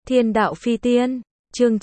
Thiên đạo phi tiên, chương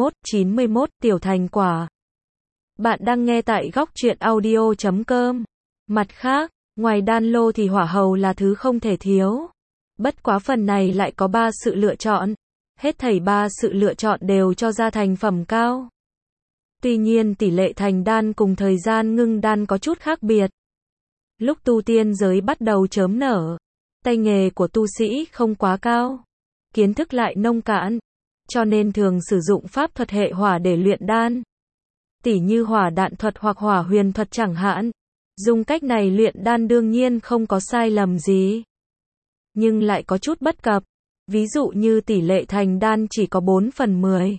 91, tiểu thành quả. Bạn đang nghe tại góc truyện audio.com. Mặt khác, ngoài đan lô thì hỏa hầu là thứ không thể thiếu. Bất quá phần này lại có 3 sự lựa chọn. Hết thảy 3 sự lựa chọn đều cho ra thành phẩm cao. Tuy nhiên tỷ lệ thành đan cùng thời gian ngưng đan có chút khác biệt. Lúc tu tiên giới bắt đầu chớm nở, tay nghề của tu sĩ không quá cao, kiến thức lại nông cạn, cho nên thường sử dụng pháp thuật hệ hỏa để luyện đan. Tỉ như hỏa đạn thuật hoặc hỏa huyền thuật chẳng hạn. Dùng cách này luyện đan đương nhiên không có sai lầm gì. Nhưng lại có chút bất cập. Ví dụ như tỷ lệ thành đan chỉ có 4/10.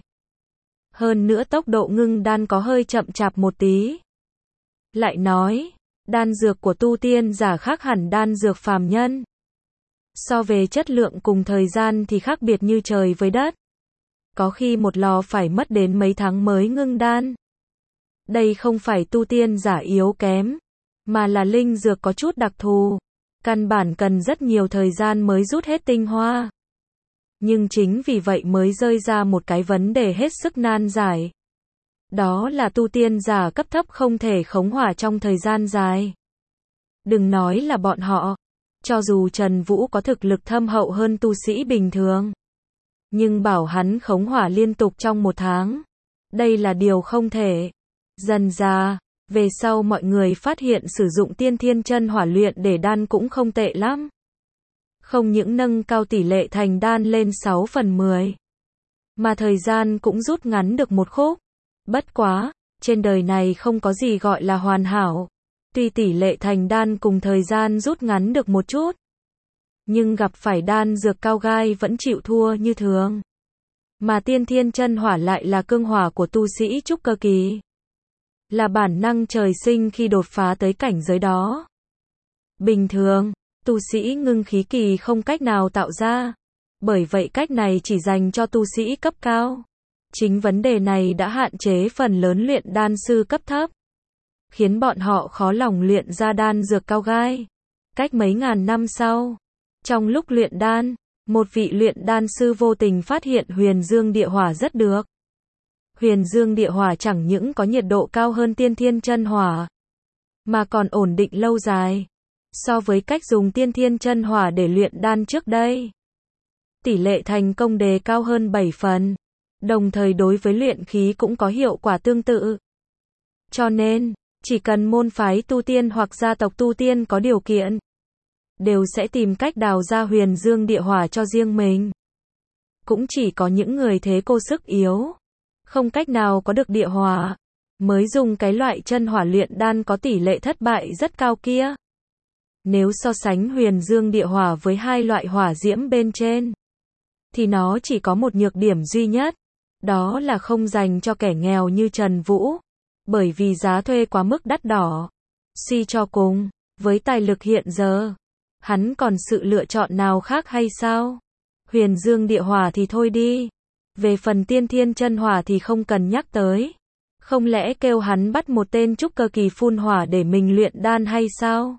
Hơn nữa tốc độ ngưng đan có hơi chậm chạp một tí. Lại nói, đan dược của tu tiên giả khác hẳn đan dược phàm nhân. So về chất lượng cùng thời gian thì khác biệt như trời với đất. Có khi một lò phải mất đến mấy tháng mới ngưng đan. Đây không phải tu tiên giả yếu kém, mà là linh dược có chút đặc thù. Căn bản cần rất nhiều thời gian mới rút hết tinh hoa. Nhưng chính vì vậy mới rơi ra một cái vấn đề hết sức nan giải. Đó là tu tiên giả cấp thấp không thể khống hỏa trong thời gian dài. Đừng nói là bọn họ. Cho dù Trần Vũ có thực lực thâm hậu hơn tu sĩ bình thường, nhưng bảo hắn khống hỏa liên tục trong 1 tháng, đây là điều không thể. Dần ra, về sau mọi người phát hiện sử dụng tiên thiên chân hỏa luyện để đan cũng không tệ lắm. Không những nâng cao tỷ lệ thành đan lên 6/10, mà thời gian cũng rút ngắn được một khúc. Bất quá, trên đời này không có gì gọi là hoàn hảo. Tuy tỷ lệ thành đan cùng thời gian rút ngắn được một chút, nhưng gặp phải đan dược cao gai vẫn chịu thua như thường. Mà tiên thiên chân hỏa lại là cương hỏa của tu sĩ trúc cơ kỳ. Là bản năng trời sinh khi đột phá tới cảnh giới đó. Bình thường, tu sĩ ngưng khí kỳ không cách nào tạo ra. Bởi vậy cách này chỉ dành cho tu sĩ cấp cao. Chính vấn đề này đã hạn chế phần lớn luyện đan sư cấp thấp, khiến bọn họ khó lòng luyện ra đan dược cao gai. Cách mấy ngàn năm sau, trong lúc luyện đan, một vị luyện đan sư vô tình phát hiện huyền dương địa hỏa rất được. Huyền dương địa hỏa chẳng những có nhiệt độ cao hơn tiên thiên chân hỏa, mà còn ổn định lâu dài. So với cách dùng tiên thiên chân hỏa để luyện đan trước đây, tỷ lệ thành công đề cao hơn 7 phần. Đồng thời đối với luyện khí cũng có hiệu quả tương tự. Cho nên, chỉ cần môn phái tu tiên hoặc gia tộc tu tiên có điều kiện, đều sẽ tìm cách đào ra huyền dương địa hỏa cho riêng mình. Cũng chỉ có những người thế cô sức yếu, không cách nào có được địa hỏa, mới dùng cái loại chân hỏa luyện đan có tỷ lệ thất bại rất cao kia. Nếu so sánh huyền dương địa hỏa với hai loại hỏa diễm bên trên, thì nó chỉ có một nhược điểm duy nhất. Đó là không dành cho kẻ nghèo như Trần Vũ. Bởi vì giá thuê quá mức đắt đỏ. Suy cho cùng, với tài lực hiện giờ, hắn còn sự lựa chọn nào khác hay sao? Huyền dương địa hỏa thì thôi đi. Về phần tiên thiên chân hỏa thì không cần nhắc tới. Không lẽ kêu hắn bắt một tên trúc cơ kỳ phun hỏa để mình luyện đan hay sao?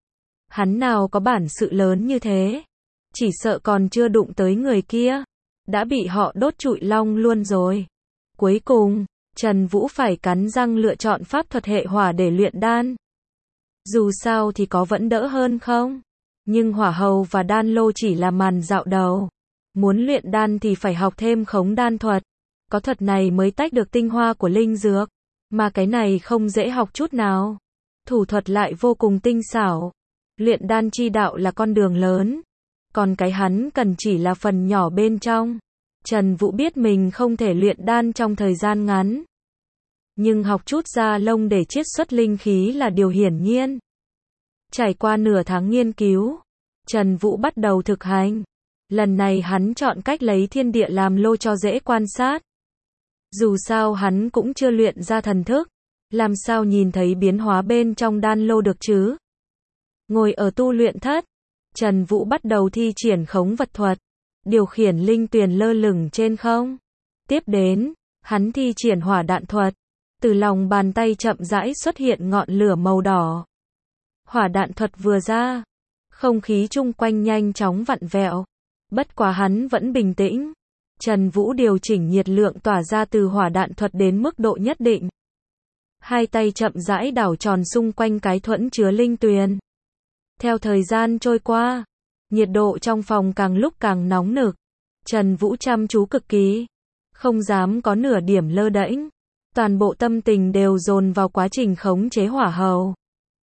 Hắn nào có bản sự lớn như thế. Chỉ sợ còn chưa đụng tới người kia, đã bị họ đốt trụi long luôn rồi. Cuối cùng, Trần Vũ phải cắn răng lựa chọn pháp thuật hệ hỏa để luyện đan. Dù sao thì có vẫn đỡ hơn không? Nhưng hỏa hầu và đan lô chỉ là màn dạo đầu. Muốn luyện đan thì phải học thêm khống đan thuật. Có thuật này mới tách được tinh hoa của linh dược. Mà cái này không dễ học chút nào. Thủ thuật lại vô cùng tinh xảo. Luyện đan chi đạo là con đường lớn. Còn cái hắn cần chỉ là phần nhỏ bên trong. Trần Vũ biết mình không thể luyện đan trong thời gian ngắn. Nhưng học chút da lông để chiết xuất linh khí là điều hiển nhiên. Trải qua nửa tháng nghiên cứu, Trần Vũ bắt đầu thực hành. Lần này hắn chọn cách lấy thiên địa làm lô cho dễ quan sát. Dù sao hắn cũng chưa luyện ra thần thức, làm sao nhìn thấy biến hóa bên trong đan lô được chứ? Ngồi ở tu luyện thất, Trần Vũ bắt đầu thi triển khống vật thuật, điều khiển linh tuyền lơ lửng trên không. Tiếp đến, hắn thi triển hỏa đạn thuật, từ lòng bàn tay chậm rãi xuất hiện ngọn lửa màu đỏ. Hỏa đạn thuật vừa ra, không khí chung quanh nhanh chóng vặn vẹo. Bất quá hắn vẫn bình tĩnh, Trần Vũ điều chỉnh nhiệt lượng tỏa ra từ hỏa đạn thuật đến mức độ nhất định. Hai tay chậm rãi đảo tròn xung quanh cái thuẫn chứa linh tuyền. Theo thời gian trôi qua, nhiệt độ trong phòng càng lúc càng nóng nực. Trần Vũ chăm chú cực kỳ, không dám có nửa điểm lơ đễnh. Toàn bộ tâm tình đều dồn vào quá trình khống chế hỏa hầu.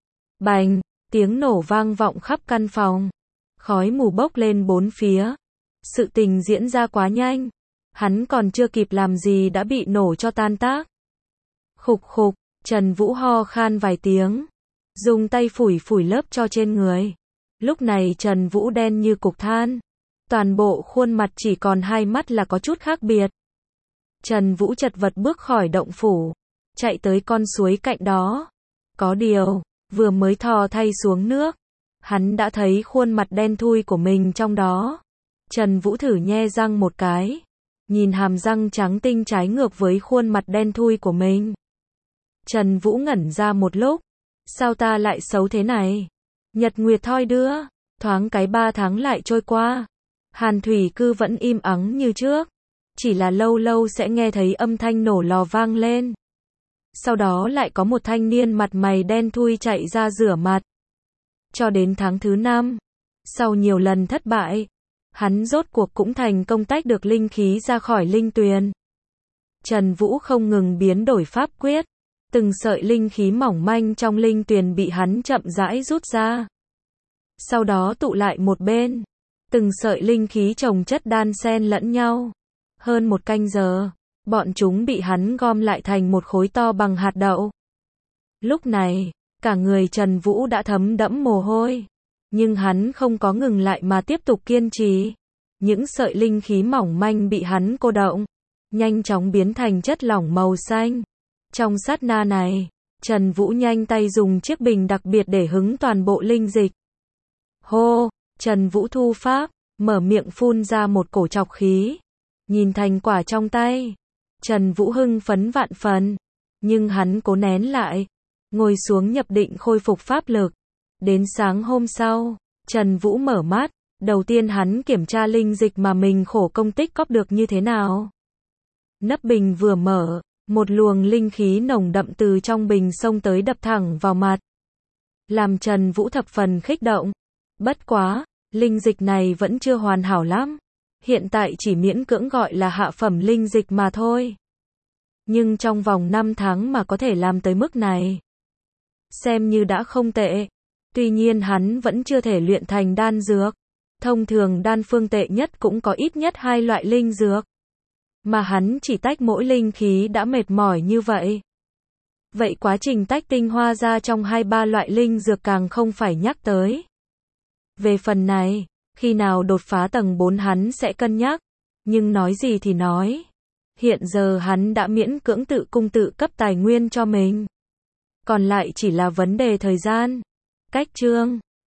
Bành, tiếng nổ vang vọng khắp căn phòng. Khói mù bốc lên bốn phía. Sự tình diễn ra quá nhanh. Hắn còn chưa kịp làm gì đã bị nổ cho tan tác. Khục khục, Trần Vũ ho khan vài tiếng. Dùng tay phủi phủi lớp cho trên người. Lúc này Trần Vũ đen như cục than. Toàn bộ khuôn mặt chỉ còn hai mắt là có chút khác biệt. Trần Vũ chật vật bước khỏi động phủ. Chạy tới con suối cạnh đó. Có điều, vừa mới thò tay xuống nước. Hắn đã thấy khuôn mặt đen thui của mình trong đó. Trần Vũ thử nhe răng một cái. Nhìn hàm răng trắng tinh trái ngược với khuôn mặt đen thui của mình. Trần Vũ ngẩn ra một lúc. Sao ta lại xấu thế này? Nhật nguyệt thoi đưa. Thoáng cái 3 tháng lại trôi qua. Hàn Thủy Cư vẫn im ắng như trước. Chỉ là lâu lâu sẽ nghe thấy âm thanh nổ lò vang lên. Sau đó lại có một thanh niên mặt mày đen thui chạy ra rửa mặt. Cho đến tháng thứ 5. Sau nhiều lần thất bại. Hắn rốt cuộc cũng thành công tách được linh khí ra khỏi linh tuyền. Trần Vũ không ngừng biến đổi pháp quyết. Từng sợi linh khí mỏng manh trong linh tuyền bị hắn chậm rãi rút ra. Sau đó tụ lại một bên. Từng sợi linh khí chồng chất đan xen lẫn nhau. Hơn một canh giờ, bọn chúng bị hắn gom lại thành một khối to bằng hạt đậu. Lúc này, cả người Trần Vũ đã thấm đẫm mồ hôi. Nhưng hắn không có ngừng lại mà tiếp tục kiên trì. Những sợi linh khí mỏng manh bị hắn cô động, nhanh chóng biến thành chất lỏng màu xanh. Trong sát na này, Trần Vũ nhanh tay dùng chiếc bình đặc biệt để hứng toàn bộ linh dịch. Hô, Trần Vũ thu pháp, mở miệng phun ra một cổ trọc khí. Nhìn thành quả trong tay, Trần Vũ hưng phấn vạn phần. Nhưng hắn cố nén lại, ngồi xuống nhập định khôi phục pháp lực. Đến sáng hôm sau, Trần Vũ mở mắt. Đầu tiên hắn kiểm tra linh dịch mà mình khổ công tích cóp được như thế nào. Nắp bình vừa mở, một luồng linh khí nồng đậm từ trong bình xông tới đập thẳng vào mặt. Làm Trần Vũ thập phần khích động. Bất quá, linh dịch này vẫn chưa hoàn hảo lắm. Hiện tại chỉ miễn cưỡng gọi là hạ phẩm linh dịch mà thôi. Nhưng trong vòng 5 tháng mà có thể làm tới mức này, xem như đã không tệ. Tuy nhiên hắn vẫn chưa thể luyện thành đan dược. Thông thường đan phương tệ nhất cũng có ít nhất 2 loại linh dược. Mà hắn chỉ tách mỗi linh khí đã mệt mỏi như vậy. Vậy quá trình tách tinh hoa ra trong 2-3 loại linh dược càng không phải nhắc tới. Về phần này, khi nào đột phá tầng 4 hắn sẽ cân nhắc. Nhưng nói gì thì nói. Hiện giờ hắn đã miễn cưỡng tự cung tự cấp tài nguyên cho mình. Còn lại chỉ là vấn đề thời gian. Cách chương